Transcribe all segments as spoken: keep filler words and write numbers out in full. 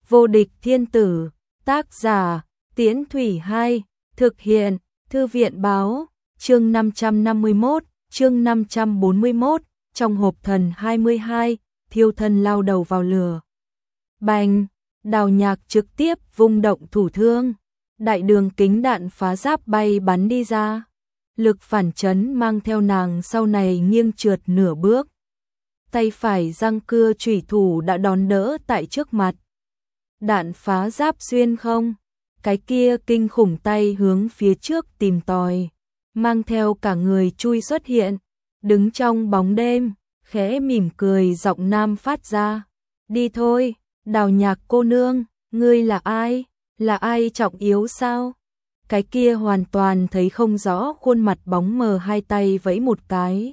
Vô địch thiên tử, tác giả, Tiễn Thủy hai, thực hiện, Thư viện báo, chương năm trăm năm mươi mốt, chương năm trăm bốn mươi mốt, trong hộp thần hai mươi hai, thiêu thân lao đầu vào lửa. Bành, Đào Nhạc trực tiếp vung động thủ thương, đại đường kính đạn phá giáp bay bắn đi ra. Lực phản chấn mang theo nàng sau này nghiêng trượt nửa bước. Tay phải răng cưa chủy thủ đã đón đỡ tại trước mặt. Đạn phá giáp xuyên không, cái kia kinh khủng tay hướng phía trước tìm tòi, mang theo cả người chui xuất hiện, đứng trong bóng đêm, khẽ mỉm cười giọng nam phát ra. Đi thôi, Đào Nhạc cô nương, ngươi là ai? Là ai trọng yếu sao? Cái kia hoàn toàn thấy không rõ khuôn mặt bóng mờ, hai tay vẫy một cái.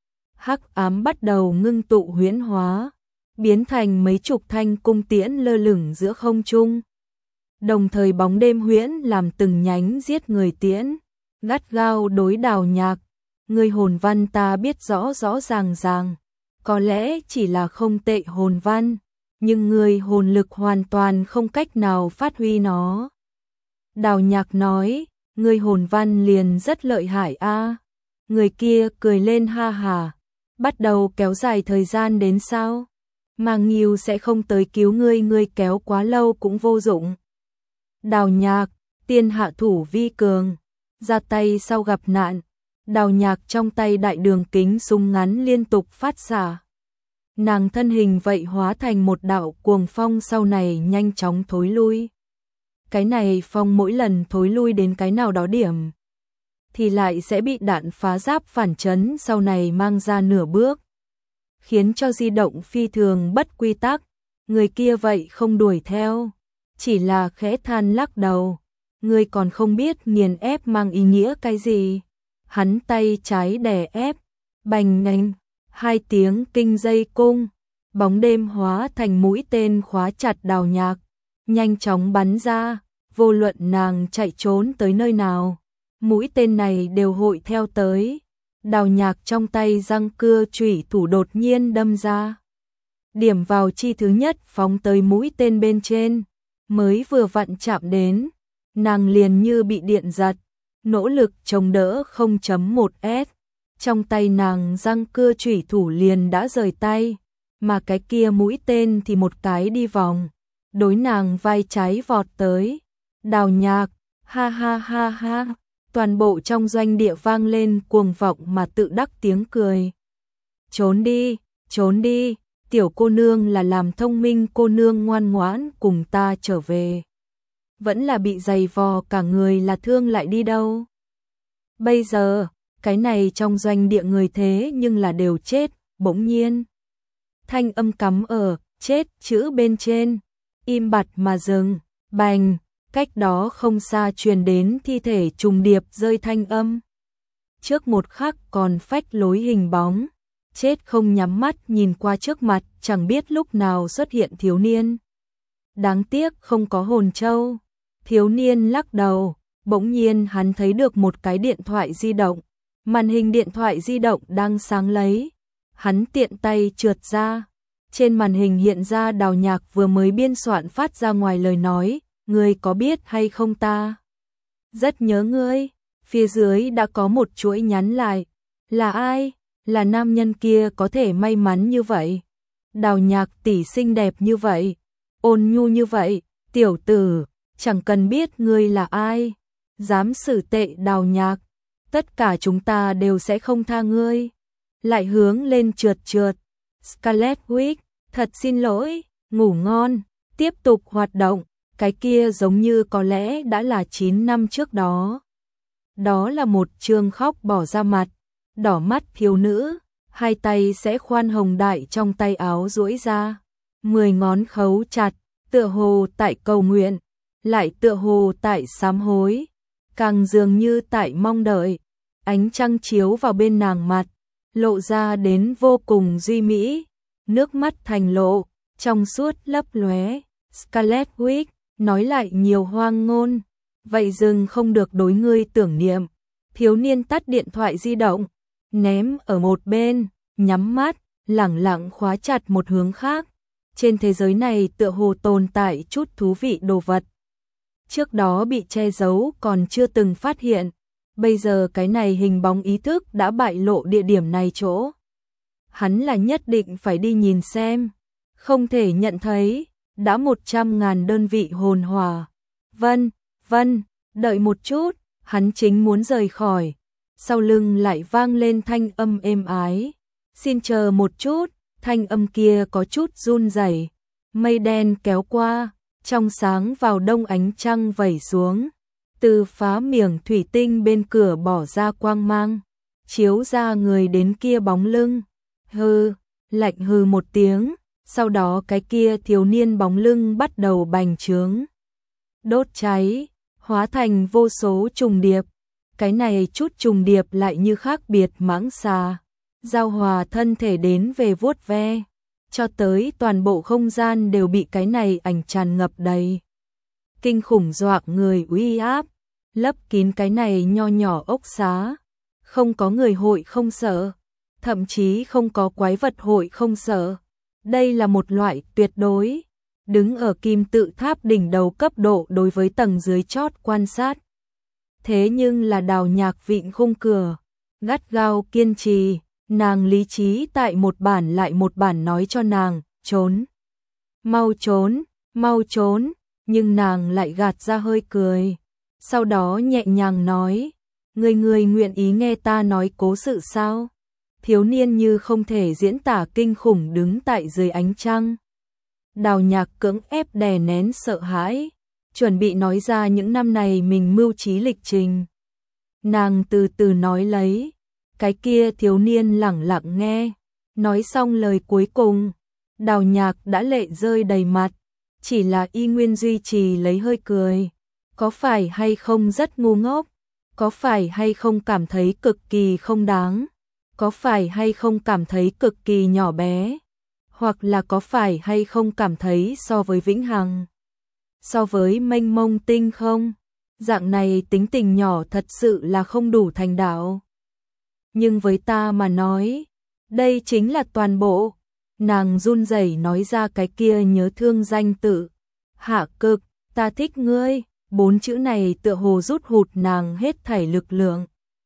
Hắc ám bắt đầu ngưng tụ huyễn hóa, biến thành mấy chục thanh cung tiễn lơ lửng giữa không trung. Đồng thời bóng đêm huyễn làm từng nhánh giết người tiễn, gắt gao đối Đào Nhạc. Người hồn văn ta biết rõ rõ ràng ràng, có lẽ chỉ là không tệ hồn văn, nhưng người hồn lực hoàn toàn không cách nào phát huy nó. Đào Nhạc nói, người hồn văn liền rất lợi hại a. Người kia cười lên ha hà, bắt đầu kéo dài thời gian đến sao? Màng Nghiêu sẽ không tới cứu ngươi, ngươi kéo quá lâu cũng vô dụng. Đào Nhạc, tiên hạ thủ vi cường, ra tay sau gặp nạn. Đào Nhạc trong tay đại đường kính súng ngắn liên tục phát xạ. Nàng thân hình vậy hóa thành một đạo cuồng phong, sau này nhanh chóng thối lui. Cái này phong mỗi lần thối lui đến cái nào đó điểm thì lại sẽ bị đạn phá giáp phản chấn, sau này mang ra nửa bước, khiến cho di động phi thường bất quy tắc. Người kia vậy không đuổi theo, chỉ là khẽ than lắc đầu. Người còn không biết nghiền ép mang ý nghĩa cái gì. Hắn tay trái đè ép, bành nhanh, hai tiếng kinh dây cung, bóng đêm hóa thành mũi tên khóa chặt Đào Nhạc, nhanh chóng bắn ra. Vô luận nàng chạy trốn tới nơi nào, mũi tên này đều hội theo tới. Đào Nhạc trong tay răng cưa chủy thủ đột nhiên đâm ra, điểm vào chi thứ nhất phóng tới mũi tên bên trên, mới vừa vặn chạm đến, nàng liền như bị điện giật, nỗ lực chống đỡ không chấm một S, trong tay nàng răng cưa chủy thủ liền đã rời tay, mà cái kia mũi tên thì một cái đi vòng, đối nàng vai trái vọt tới. Đào Nhạc, ha ha ha ha, toàn bộ trong doanh địa vang lên cuồng vọng mà tự đắc tiếng cười. Trốn đi, trốn đi, tiểu cô nương là làm thông minh cô nương ngoan ngoãn cùng ta trở về. Vẫn là bị giày vò cả người là thương lại đi đâu. Bây giờ, cái này trong doanh địa người thế nhưng là đều chết, bỗng nhiên. Thanh âm cắm ở, chết chữ bên trên, im bặt mà dừng, bành. Cách đó không xa truyền đến thi thể trùng điệp rơi thanh âm. Trước một khắc còn phách lối hình bóng, chết không nhắm mắt nhìn qua trước mặt, chẳng biết lúc nào xuất hiện thiếu niên. Đáng tiếc không có hồn châu. Thiếu niên lắc đầu, bỗng nhiên hắn thấy được một cái điện thoại di động. Màn hình điện thoại di động đang sáng lấy. Hắn tiện tay trượt ra. Trên màn hình hiện ra Đào Nhạc vừa mới biên soạn phát ra ngoài lời nói. Ngươi có biết hay không ta? Rất nhớ ngươi. Phía dưới đã có một chuỗi nhắn lại. Là ai? Là nam nhân kia có thể may mắn như vậy. Đào Nhạc tỷ xinh đẹp như vậy. Ôn nhu như vậy. Tiểu tử, chẳng cần biết ngươi là ai. Dám xử tệ Đào Nhạc. Tất cả chúng ta đều sẽ không tha ngươi. Lại hướng lên trượt trượt. Scarlet Witch, thật xin lỗi. Ngủ ngon. Tiếp tục hoạt động. Cái kia giống như có lẽ đã là chín năm trước đó. Đó là một trương khóc bỏ ra mặt, đỏ mắt thiếu nữ, hai tay sẽ khoan hồng đại trong tay áo duỗi ra, mười ngón khấu chặt, tựa hồ tại cầu nguyện, lại tựa hồ tại sám hối, càng dường như tại mong đợi. Ánh trăng chiếu vào bên nàng mặt, lộ ra đến vô cùng duy mỹ, nước mắt thành lộ, trong suốt lấp lóe. Scarlet Witch nói lại nhiều hoang ngôn, vậy dừng không được đối ngươi tưởng niệm. Thiếu niên tắt điện thoại di động, ném ở một bên, nhắm mắt, lẳng lặng khóa chặt một hướng khác. trên thế giới này tựa hồ tồn tại chút thú vị đồ vật. Trước đó bị che giấu còn chưa từng phát hiện, bây giờ cái này hình bóng ý thức đã bại lộ địa điểm này chỗ. Hắn là nhất định phải đi nhìn xem, không thể nhận thấy, đã một trăm ngàn đơn vị hồn hỏa. Vân, vân, đợi một chút, hắn chính muốn rời khỏi, sau lưng lại vang lên thanh âm êm ái. Xin chờ một chút, thanh âm kia có chút run rẩy. Mây đen kéo qua, trong sáng vào đông ánh trăng vẩy xuống, từ phá miệng thủy tinh bên cửa bỏ ra quang mang, chiếu ra người đến kia bóng lưng. Hừ, lạnh hừ một tiếng, sau đó cái kia thiếu niên bóng lưng bắt đầu bành trướng, đốt cháy, hóa thành vô số trùng điệp. Cái này chút trùng điệp lại như khác biệt mãng xà, giao hòa thân thể đến về vuốt ve, cho tới toàn bộ không gian đều bị cái này ảnh tràn ngập đầy. Kinh khủng dọa người uy áp, lấp kín cái này nho nhỏ ốc xá, không có người hội không sợ, thậm chí không có quái vật hội không sợ. Đây là một loại tuyệt đối, đứng ở kim tự tháp đỉnh đầu cấp độ đối với tầng dưới chót quan sát. Thế nhưng là Đào Nhạc vịn khung cửa, gắt gao kiên trì, nàng lý trí tại một bản lại một bản nói cho nàng, trốn, mau trốn, mau trốn, nhưng nàng lại gạt ra hơi cười, sau đó nhẹ nhàng nói, người người nguyện ý nghe ta nói cố sự sao? Thiếu niên như không thể diễn tả kinh khủng đứng tại dưới ánh trăng. Đào Nhạc cưỡng ép đè nén sợ hãi, chuẩn bị nói ra những năm này mình mưu trí lịch trình. Nàng từ từ nói lấy, cái kia thiếu niên lẳng lặng nghe, nói xong lời cuối cùng, Đào Nhạc đã lệ rơi đầy mặt, chỉ là y nguyên duy trì lấy hơi cười. Có phải hay không rất ngu ngốc? Có phải hay không cảm thấy cực kỳ không đáng? Có phải hay không cảm thấy cực kỳ nhỏ bé? Hoặc là có phải hay không cảm thấy so với vĩnh hằng, so với mênh mông tinh không, dạng này tính tình nhỏ thật sự là không đủ thành đạo. Nhưng với ta mà nói, đây chính là toàn bộ. Nàng run rẩy nói ra cái kia nhớ thương danh tự. Hạ Cực, ta thích ngươi. Bốn chữ này tựa hồ rút hụt nàng hết thảy lực lượng.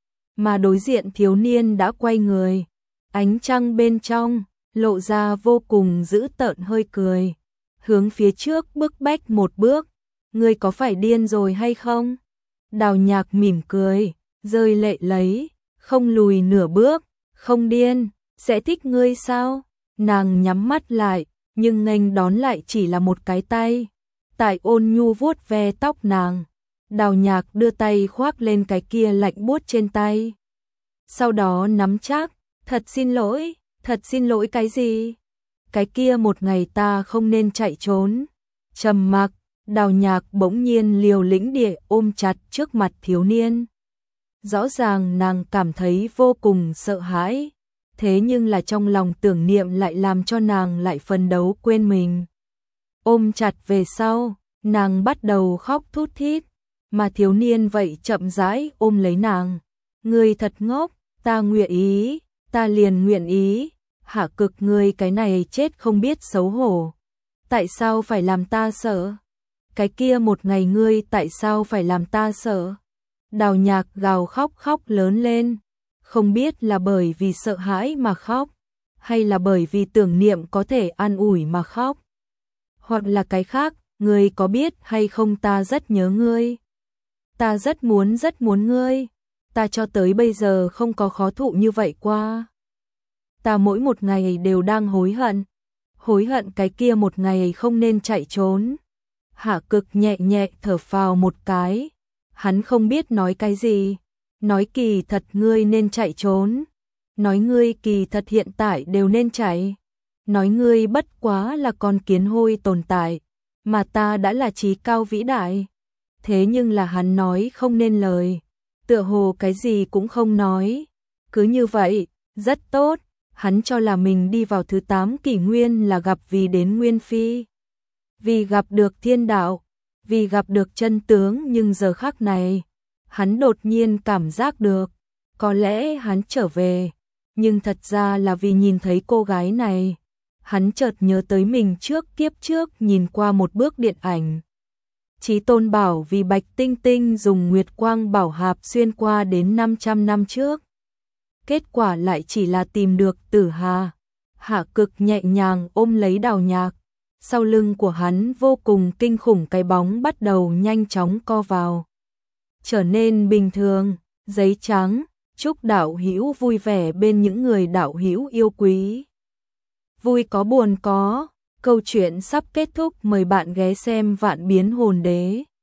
Mà đối diện thiếu niên đã quay người, ánh trăng bên trong lộ ra vô cùng dữ tợn hơi cười, hướng phía trước bước bách một bước. Ngươi có phải điên rồi hay không? Đào Nhạc mỉm cười, rơi lệ lấy, không lùi nửa bước. Không điên, sẽ thích ngươi sao? Nàng nhắm mắt lại, nhưng nghênh đón lại chỉ là một cái tay, tại ôn nhu vuốt ve tóc nàng. Đào Nhạc đưa tay khoác lên cái kia lạnh buốt trên tay, sau đó nắm chắc, thật xin lỗi. Thật xin lỗi cái gì? Cái kia một ngày ta không nên chạy trốn. Trầm mặc, Đào Nhạc bỗng nhiên liều lĩnh địa ôm chặt trước mặt thiếu niên. Rõ ràng nàng cảm thấy vô cùng sợ hãi, thế nhưng là trong lòng tưởng niệm lại làm cho nàng lại phấn đấu quên mình. Ôm chặt về sau, nàng bắt đầu khóc thút thít, mà thiếu niên vậy chậm rãi ôm lấy nàng. Ngươi thật ngốc, ta nguyện ý, ta liền nguyện ý. Hạ Cực, ngươi cái này chết không biết xấu hổ, tại sao phải làm ta sợ? Cái kia một ngày ngươi tại sao phải làm ta sợ? Đào Nhạc gào khóc khóc lớn lên, không biết là bởi vì sợ hãi mà khóc, hay là bởi vì tưởng niệm có thể an ủi mà khóc, hoặc là cái khác. Ngươi có biết hay không, ta rất nhớ ngươi, ta rất muốn rất muốn ngươi, ta cho tới bây giờ không có khó thụ như vậy qua. Ta mỗi một ngày đều đang hối hận, hối hận cái kia một ngày không nên chạy trốn. Hạ Cực nhẹ nhẹ thở phào một cái, hắn không biết nói cái gì, nói kỳ thật ngươi nên chạy trốn, nói ngươi kỳ thật hiện tại đều nên chạy, nói ngươi bất quá là con kiến hôi tồn tại, mà ta đã là trí cao vĩ đại. Thế nhưng là hắn nói không nên lời, tựa hồ cái gì cũng không nói, cứ như vậy, rất tốt. Hắn cho là mình đi vào thứ tám kỷ nguyên là gặp vì đến Nguyên Phi, vì gặp được thiên đạo, vì gặp được chân tướng, nhưng giờ khắc này, hắn đột nhiên cảm giác được, có lẽ hắn trở về, nhưng thật ra là vì nhìn thấy cô gái này. hắn chợt nhớ tới mình trước kiếp trước nhìn qua một bước điện ảnh. Chí Tôn bảo vì Bạch Tinh Tinh dùng Nguyệt Quang Bảo Hạp xuyên qua đến năm trăm năm trước. Kết quả lại chỉ là tìm được Tử Hà. Hạ Cực nhẹ nhàng ôm lấy Đào Nhạc. Sau lưng của hắn vô cùng kinh khủng, cái bóng bắt đầu nhanh chóng co vào. Trở nên bình thường, giấy trắng, chúc đạo hữu vui vẻ bên những người đạo hữu yêu quý. Vui có buồn có, câu chuyện sắp kết thúc, mời bạn ghé xem Vạn Biến Hồn Đế.